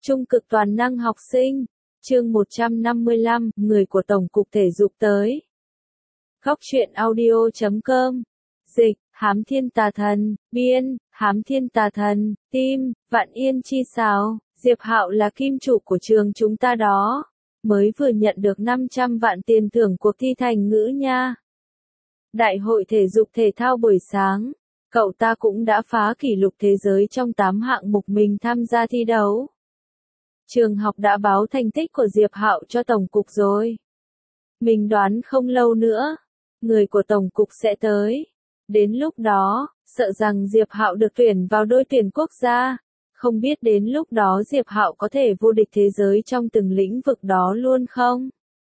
Trung cực toàn năng học sinh. Chương 155, người của Tổng cục Thể dục tới. Góc truyện audio.com. Dịch, Hám Thiên Tà Thần, biên, Hám Thiên Tà Thần, tim, Vạn Yên chi sao, Diệp Hạo là kim chủ của trường chúng ta đó. Mới vừa nhận được 500 vạn tiền thưởng cuộc thi thành ngữ nha. Đại hội thể dục thể thao buổi sáng, cậu ta cũng đã phá kỷ lục thế giới trong 8 hạng mục mình tham gia thi đấu. Trường học đã báo thành tích của Diệp Hạo cho Tổng cục rồi. Mình đoán không lâu nữa, người của Tổng cục sẽ tới. Đến lúc đó, sợ rằng Diệp Hạo được tuyển vào đội tuyển quốc gia. Không biết đến lúc đó Diệp Hạo có thể vô địch thế giới trong từng lĩnh vực đó luôn không?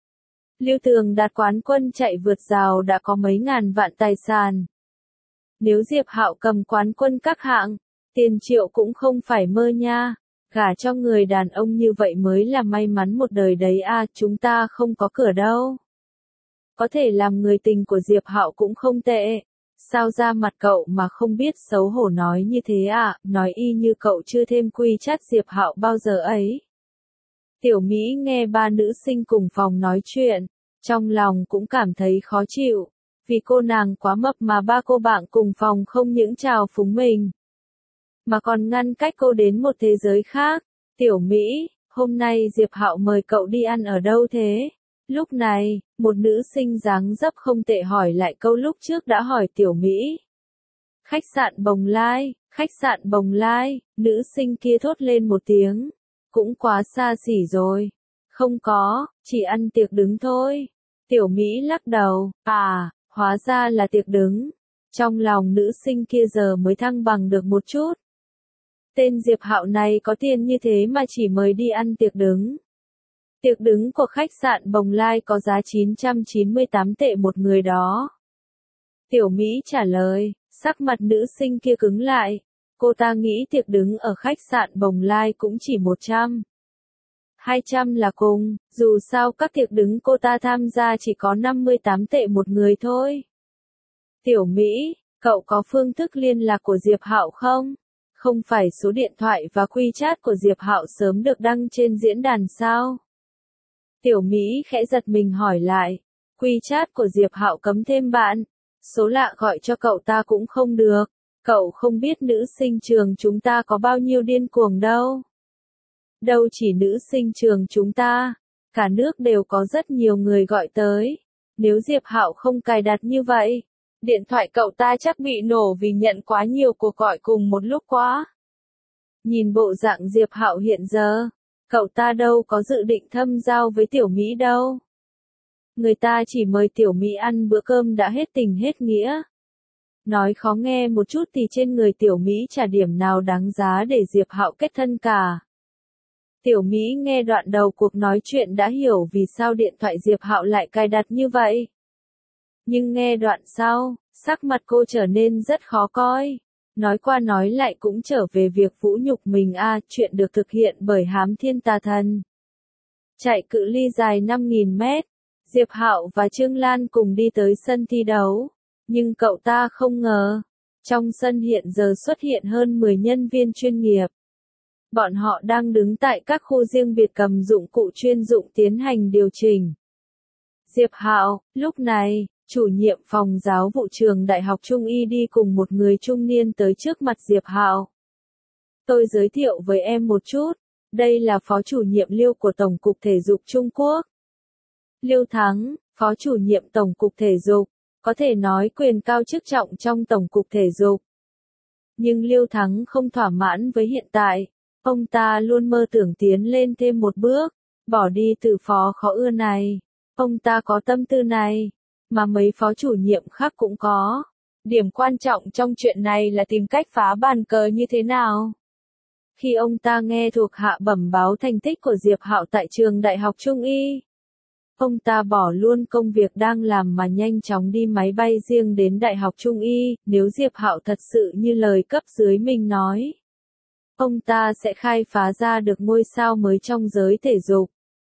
Lưu Tường đạt quán quân chạy vượt rào đã có mấy ngàn vạn tài sản. Nếu Diệp Hạo cầm quán quân các hạng, tiền triệu cũng không phải mơ nha. Gả cho người đàn ông như vậy mới là may mắn một đời đấy à, chúng ta không có cửa đâu. Có thể làm người tình của Diệp Hạo cũng không tệ. Sao ra mặt cậu mà không biết xấu hổ nói như thế à, nói y như cậu chưa thêm quy chát Diệp Hạo bao giờ ấy. Tiểu Mỹ nghe ba nữ sinh cùng phòng nói chuyện, trong lòng cũng cảm thấy khó chịu, vì cô nàng quá mập mà ba cô bạn cùng phòng không những chào phúng mình, mà còn ngăn cách cô đến một thế giới khác. Tiểu Mỹ, hôm nay Diệp Hạo mời cậu đi ăn ở đâu thế? Lúc này, một nữ sinh dáng dấp không tệ hỏi lại câu lúc trước đã hỏi Tiểu Mỹ. Khách sạn Bồng Lai, khách sạn Bồng Lai, nữ sinh kia thốt lên một tiếng. Cũng quá xa xỉ rồi. Không có, chỉ ăn tiệc đứng thôi. Tiểu Mỹ lắc đầu, à, hóa ra là tiệc đứng. Trong lòng nữ sinh kia giờ mới thăng bằng được một chút. Tên Diệp Hạo này có tiền như thế mà chỉ mời đi ăn tiệc đứng. Tiệc đứng của khách sạn Bồng Lai có giá 998 tệ một người đó. Tiểu Mỹ trả lời, sắc mặt nữ sinh kia cứng lại. Cô ta nghĩ tiệc đứng ở khách sạn Bồng Lai cũng chỉ 100. 200 là cùng, dù sao các tiệc đứng cô ta tham gia chỉ có 58 tệ một người thôi. Tiểu Mỹ, cậu có phương thức liên lạc của Diệp Hạo không? Không phải số điện thoại và WeChat của Diệp Hạo sớm được đăng trên diễn đàn sao? Tiểu Mỹ khẽ giật mình hỏi lại. WeChat của Diệp Hạo cấm thêm bạn. Số lạ gọi cho cậu ta cũng không được. Cậu không biết nữ sinh trường chúng ta có bao nhiêu điên cuồng đâu. Đâu chỉ nữ sinh trường chúng ta, cả nước đều có rất nhiều người gọi tới. Nếu Diệp Hạo không cài đặt như vậy, điện thoại cậu ta chắc bị nổ vì nhận quá nhiều cuộc gọi cùng một lúc quá. Nhìn bộ dạng Diệp Hạo hiện giờ, cậu ta đâu có dự định thâm giao với Tiểu Mỹ đâu. Người ta chỉ mời Tiểu Mỹ ăn bữa cơm đã hết tình hết nghĩa. Nói khó nghe một chút thì trên người Tiểu Mỹ chả điểm nào đáng giá để Diệp Hạo kết thân cả. Tiểu Mỹ nghe đoạn đầu cuộc nói chuyện đã hiểu vì sao điện thoại Diệp Hạo lại cài đặt như vậy. Nhưng nghe đoạn sau, sắc mặt cô trở nên rất khó coi. Nói qua nói lại cũng trở về việc vũ nhục mình à, chuyện được thực hiện bởi Hám Thiên Tà Thần. Chạy cự ly dài 5.000 mét, Diệp Hạo và Trương Lan cùng đi tới sân thi đấu. Nhưng cậu ta không ngờ, trong sân hiện giờ xuất hiện hơn 10 nhân viên chuyên nghiệp. Bọn họ đang đứng tại các khu riêng biệt cầm dụng cụ chuyên dụng tiến hành điều chỉnh. Diệp Hạo, lúc này, chủ nhiệm phòng giáo vụ trường Đại học Trung Y đi cùng một người trung niên tới trước mặt Diệp Hạo. Tôi giới thiệu với em một chút, đây là phó chủ nhiệm Liêu của Tổng cục Thể dục Trung Quốc. Liêu Thắng, phó chủ nhiệm Tổng cục Thể dục, có thể nói quyền cao chức trọng trong Tổng cục Thể dục. Nhưng Liêu Thắng không thỏa mãn với hiện tại, ông ta luôn mơ tưởng tiến lên thêm một bước, bỏ đi từ phó khó ưa này. Ông ta có tâm tư này, mà mấy phó chủ nhiệm khác cũng có. Điểm quan trọng trong chuyện này là tìm cách phá bàn cờ như thế nào. Khi ông ta nghe thuộc hạ bẩm báo thành tích của Diệp Hạo tại trường Đại học Trung Y, ông ta bỏ luôn công việc đang làm mà nhanh chóng đi máy bay riêng đến Đại học Trung Y. Nếu Diệp Hạo thật sự như lời cấp dưới mình nói, ông ta sẽ khai phá ra được ngôi sao mới trong giới thể dục.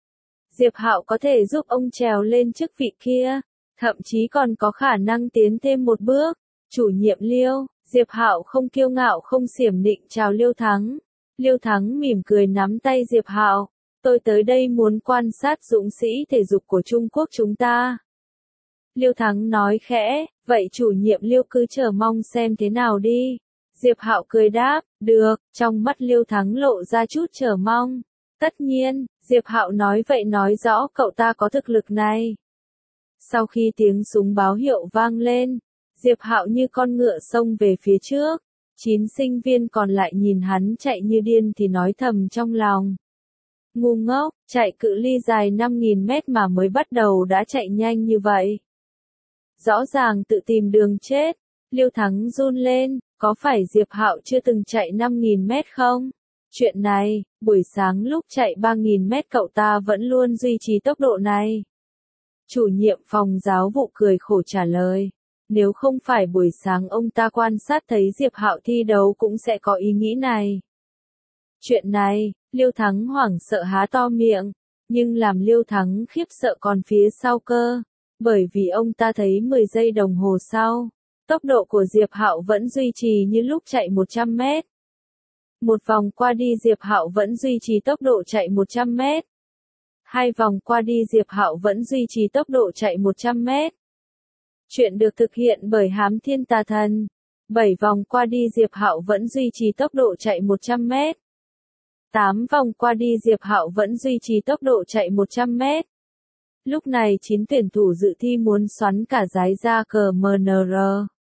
Diệp Hạo có thể giúp ông trèo lên chức vị kia, thậm chí còn có khả năng tiến thêm một bước. Chủ nhiệm Liêu, Diệp Hạo không kiêu ngạo không xiểm nịnh chào Liêu Thắng. Liêu Thắng mỉm cười nắm tay Diệp Hạo. Tôi tới đây muốn quan sát dũng sĩ thể dục của Trung Quốc chúng ta. Liêu Thắng nói khẽ, vậy chủ nhiệm Liêu cứ chờ mong xem thế nào đi. Diệp Hạo cười đáp, được, trong mắt Liêu Thắng lộ ra chút chờ mong. Tất nhiên, Diệp Hạo nói vậy nói rõ cậu ta có thực lực này. Sau khi tiếng súng báo hiệu vang lên, Diệp Hạo như con ngựa xông về phía trước. 9 sinh viên còn lại nhìn hắn chạy như điên thì nói thầm trong lòng. Ngu ngốc, chạy cự ly dài 5.000 mét mà mới bắt đầu đã chạy nhanh như vậy. Rõ ràng tự tìm đường chết. Liêu Thắng run lên, có phải Diệp Hạo chưa từng chạy 5.000 mét không? Chuyện này, buổi sáng lúc chạy 3.000 mét cậu ta vẫn luôn duy trì tốc độ này. Chủ nhiệm phòng giáo vụ cười khổ trả lời. Nếu không phải buổi sáng ông ta quan sát thấy Diệp Hạo thi đấu cũng sẽ có ý nghĩ này. Chuyện này, Liêu Thắng hoảng sợ há to miệng, nhưng làm Liêu Thắng khiếp sợ còn phía sau cơ, bởi vì ông ta thấy 10 giây đồng hồ sau, tốc độ của Diệp Hạo vẫn duy trì như lúc chạy 100 mét. Một vòng qua đi Diệp Hạo vẫn duy trì tốc độ chạy 100 mét. 2 vòng qua đi Diệp Hạo vẫn duy trì tốc độ chạy 100 mét. Chuyện được thực hiện bởi Hám Thiên Tà Thần. 7 vòng qua đi Diệp Hạo vẫn duy trì tốc độ chạy 100 mét. 8 vòng qua đi Diệp Hạo vẫn duy trì tốc độ chạy 100 mét. Lúc này 9 tuyển thủ dự thi muốn xoắn cả giái ra cờ MNR.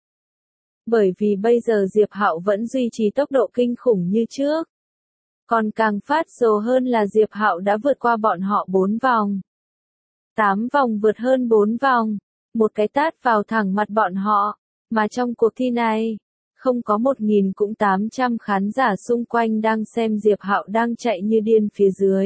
Bởi vì bây giờ Diệp Hạo vẫn duy trì tốc độ kinh khủng như trước. Còn càng phát rồ hơn là Diệp Hạo đã vượt qua bọn họ 4 vòng. 8 vòng vượt hơn 4 vòng. Một cái tát vào thẳng mặt bọn họ. Mà trong cuộc thi này, không có 1.000 cũng 800 khán giả xung quanh đang xem Diệp Hạo đang chạy như điên phía dưới.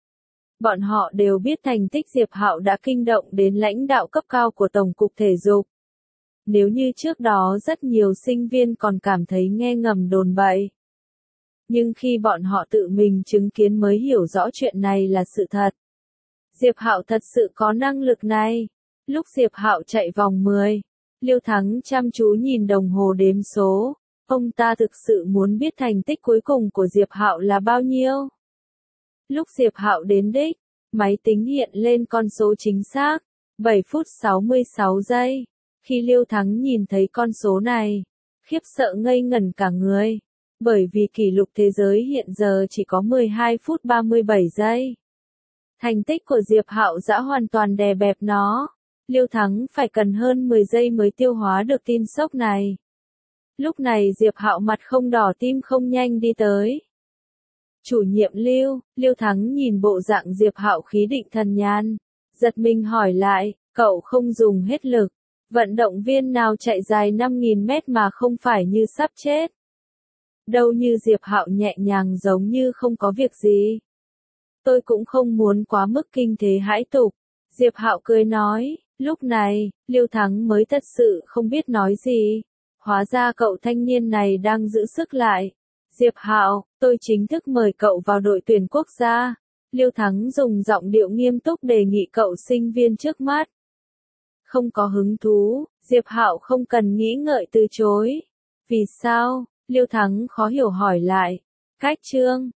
Bọn họ đều biết thành tích Diệp Hạo đã kinh động đến lãnh đạo cấp cao của Tổng cục Thể dục. Nếu như trước đó rất nhiều sinh viên còn cảm thấy nghe ngầm đồn bậy. Nhưng khi bọn họ tự mình chứng kiến mới hiểu rõ chuyện này là sự thật. Diệp Hạo thật sự có năng lực này. Lúc Diệp Hạo chạy vòng 10, Liêu Thắng chăm chú nhìn đồng hồ đếm số. Ông ta thực sự muốn biết thành tích cuối cùng của Diệp Hạo là bao nhiêu. Lúc Diệp Hạo đến đích, máy tính hiện lên con số chính xác, 7 phút 66 giây. Khi Liêu Thắng nhìn thấy con số này, khiếp sợ ngây ngẩn cả người. Bởi vì kỷ lục thế giới hiện giờ chỉ có 12 phút 37 giây. Thành tích của Diệp Hạo đã hoàn toàn đè bẹp nó. Liêu Thắng phải cần hơn 10 giây mới tiêu hóa được tin sốc này. Lúc này Diệp Hạo mặt không đỏ tim không nhanh đi tới. Chủ nhiệm Liêu Thắng nhìn bộ dạng Diệp Hạo khí định thần nhàn, giật mình hỏi lại, cậu không dùng hết lực. Vận động viên nào chạy dài 5.000 mét mà không phải như sắp chết. Đâu như Diệp Hạo nhẹ nhàng giống như không có việc gì. Tôi cũng không muốn quá mức kinh thế hãi tục. Diệp Hạo cười nói, lúc này, Liêu Thắng mới thật sự không biết nói gì. Hóa ra cậu thanh niên này đang giữ sức lại. Diệp Hạo, tôi chính thức mời cậu vào đội tuyển quốc gia. Liêu Thắng dùng giọng điệu nghiêm túc đề nghị cậu sinh viên trước mắt. Không có hứng thú, Diệp Hạo không cần nghĩ ngợi từ chối. Vì sao? Liêu Thắng khó hiểu hỏi lại. Cách chương